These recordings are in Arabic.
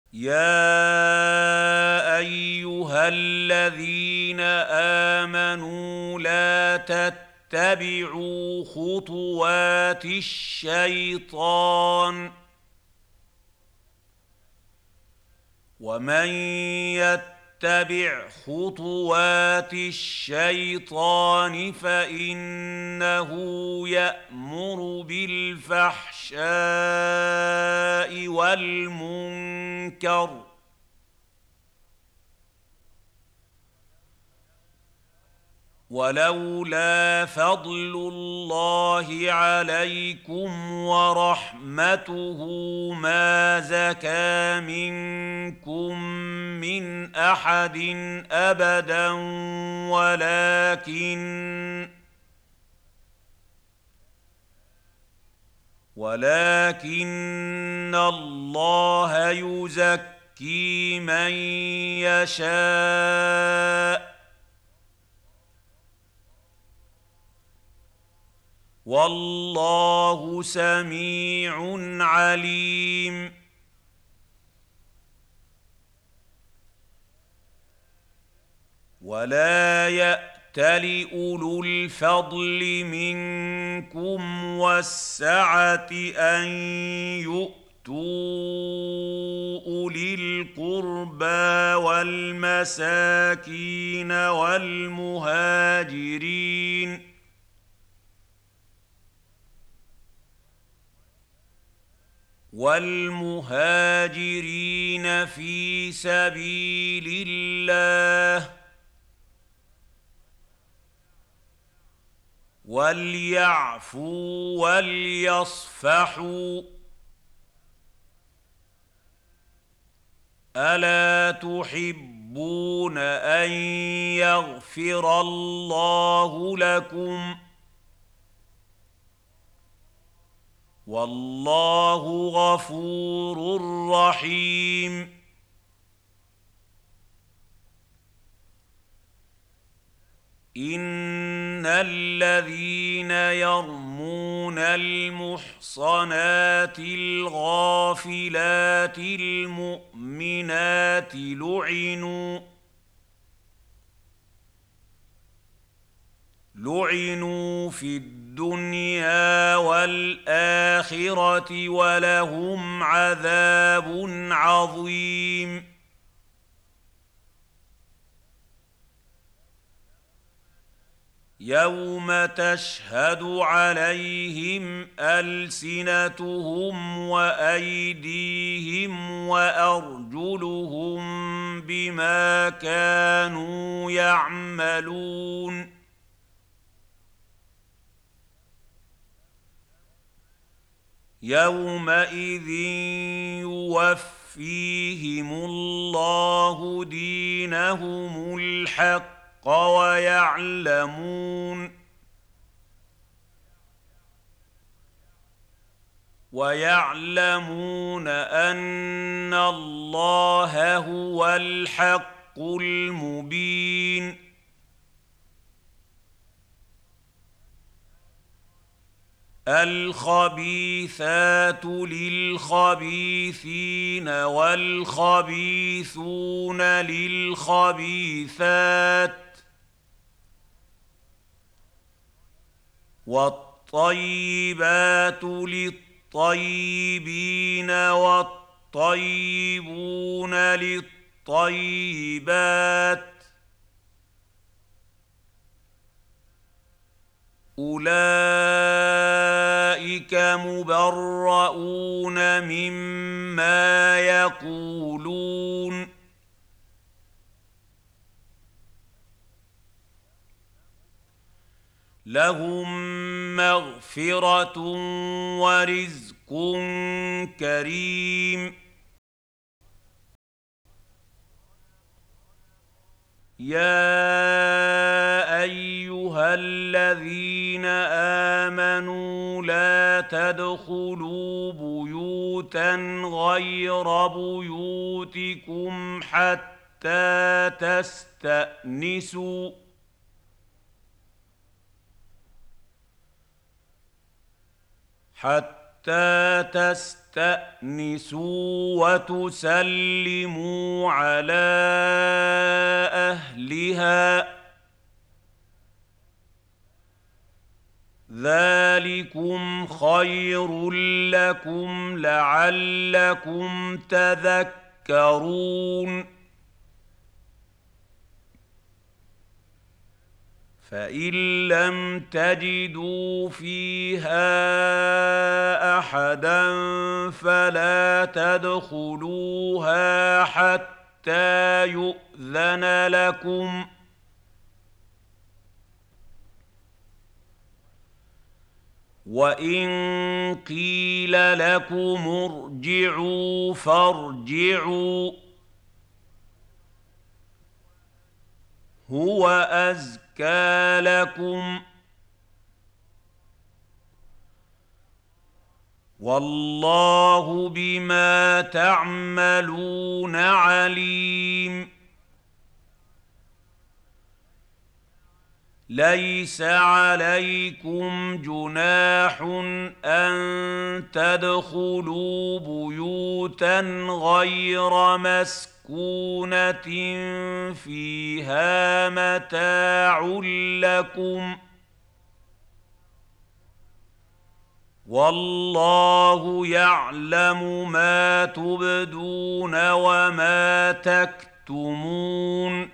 يا ايها الذين امنوا لا تتبعوا خطوات الشيطان ومن يتبع خطوات الشيطان فانه يأمر بالفحشاء والمنكر ولولا فضل الله عليكم ورحمته ما زكى منكم من احد ابدا ولكن الله يزكي من يشاء والله سميع عليم ولا يأتل أولو الفضل منكم والسعة أن يؤتوا أولي القربى والمساكين والمهاجرين في سبيل الله وليعفوا وليصفحوا ألا تحبون أن يغفر الله لكم والله غفور رحيم إن الذين يرمون المحصنات الغافلات المؤمنات لعنوا في الدنيا والآخرة ولهم عذاب عظيم يوم تشهد عليهم ألسنتهم وأيديهم وأرجلهم بما كانوا يعملون يومئذ يوفيهم الله دينهم الحق ويعلمون أن الله هو الحق المبين الخبيثات للخبيثين والخبيثون للخبيثات والطيبات للطيبين والطيبون للطيبات أولئك مبرؤون مما يقولون لهم مغفرة ورزق كريم يا أيها الذين آمنوا لا تدخلوا بيوتا غير بيوتكم حتى حتى تستأنسوا وتسلموا على أهلها ذلكم خير لكم لعلكم تذكرون فإن لم تجدوا فيها أحدا فلا تدخلوها حتى يؤذن لكم وإن قيل لكم ارجعوا فارجعوا هو أزكى لكم والله بما تعملون عليم ليس عليكم جناح أن تدخلوا بيوتا غير مسكونة فيها متاع لكم والله يعلم ما تبدون وما تكتمون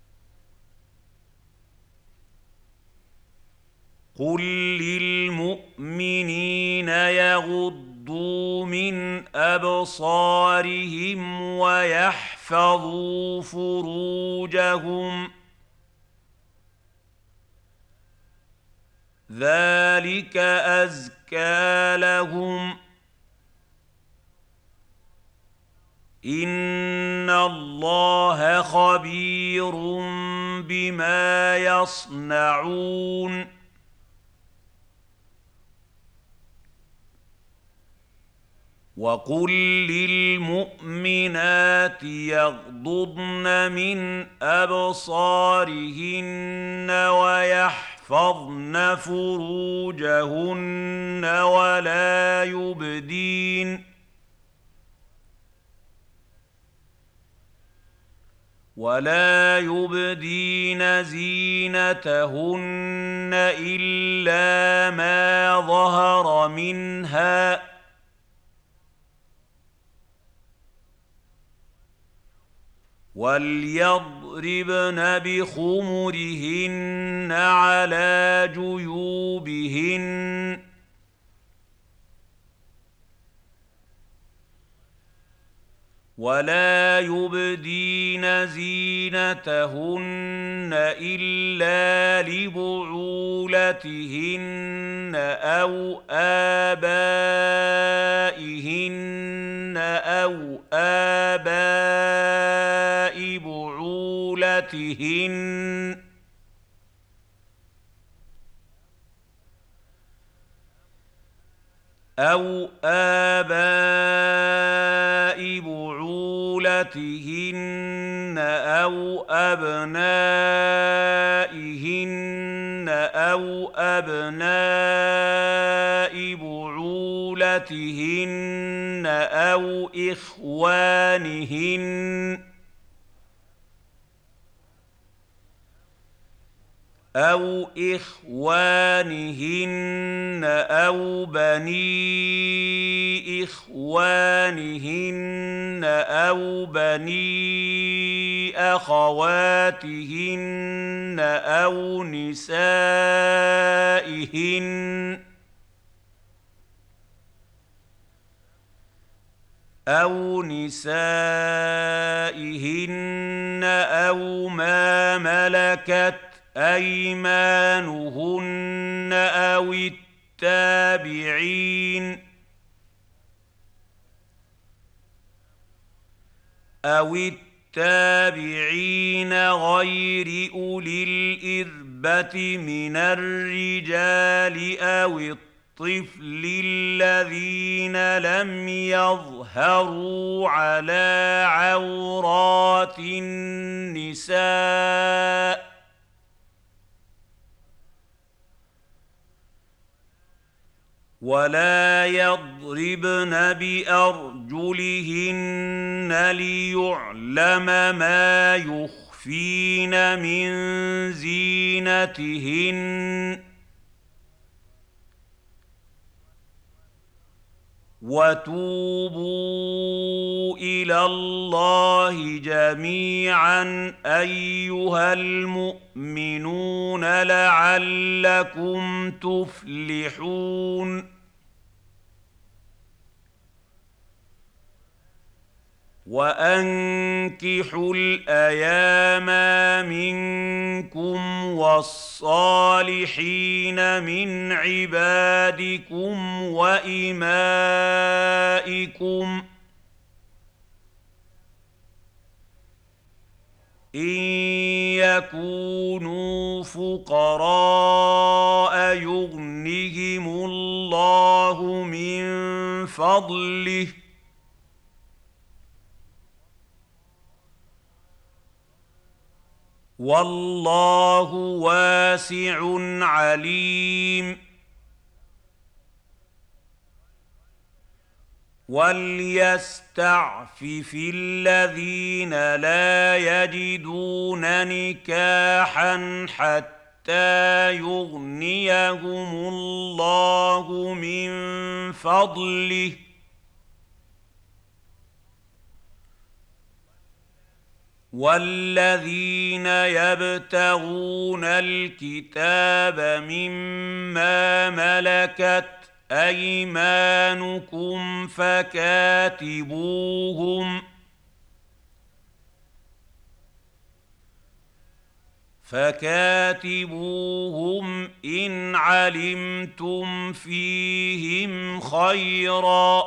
قل للمؤمنين يغضوا من أبصارهم ويحفظوا فروجهم ذلك أزكى لهم إن الله خبير بما يصنعون وقل للمؤمنات يغضضن من أبصارهن ويحفظن فروجهن ولا يبدين زينتهن إلا ما ظهر منها وليضربن بخمرهن على جيوبهن ولا يبدين زينتهن إلا لبعولتهن أو آبائهن أو آباء بعولتهن أو آباء بعولتهن أو أبنائهن أو أبناء بعولتهن أو إخوانهن أو بني إخوانهن أو بني أخواتهن أو نسائهن أو ما ملكت أيمانهن أو التابعين غير أولي الإربة من الرجال أو الطفل الذين لم يظهروا على عورات النساء ولا يضربن بأرجلهن ليعلم ما يخفين من زينتهن وتوبوا إلى الله جميعا أيها المؤمنون لعلكم تفلحون وأنكحوا الأيام منكم والصالحين من عبادكم وإمائكم إن يكونوا فقراء يغنهم الله من فضله والله واسع عليم وليستعفف الذين لا يجدون نكاحا حتى يغنيهم الله من فضله والذين يبتغون الكتاب مما ملكت أيمانكم فكاتبوهم إن علمتم فيهم خيرا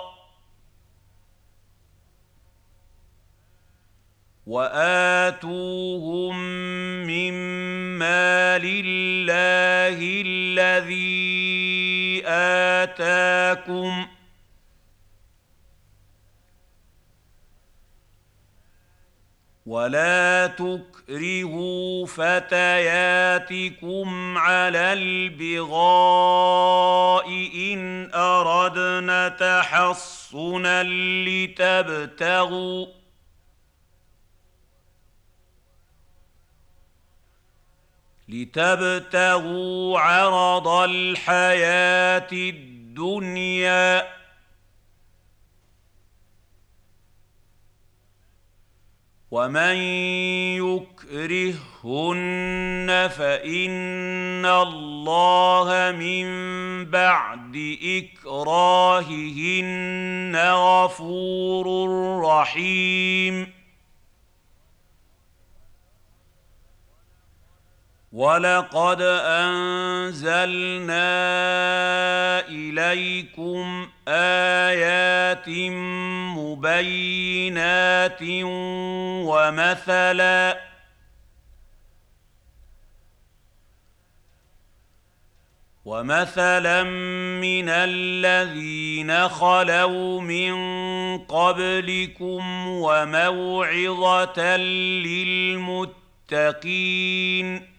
وآتوهم مما لله الذي آتاكم ولا تكرهوا فتياتكم على البغاء إن أردنا تحصنا لتبتغوا عرض الحياة الدنيا ومن يكرههن فإن الله من بعد إكراههن غفور رحيم ولقد أنزلنا إليكم آيات مبينات ومثلا من الذين خلوا من قبلكم وموعظة للمتقين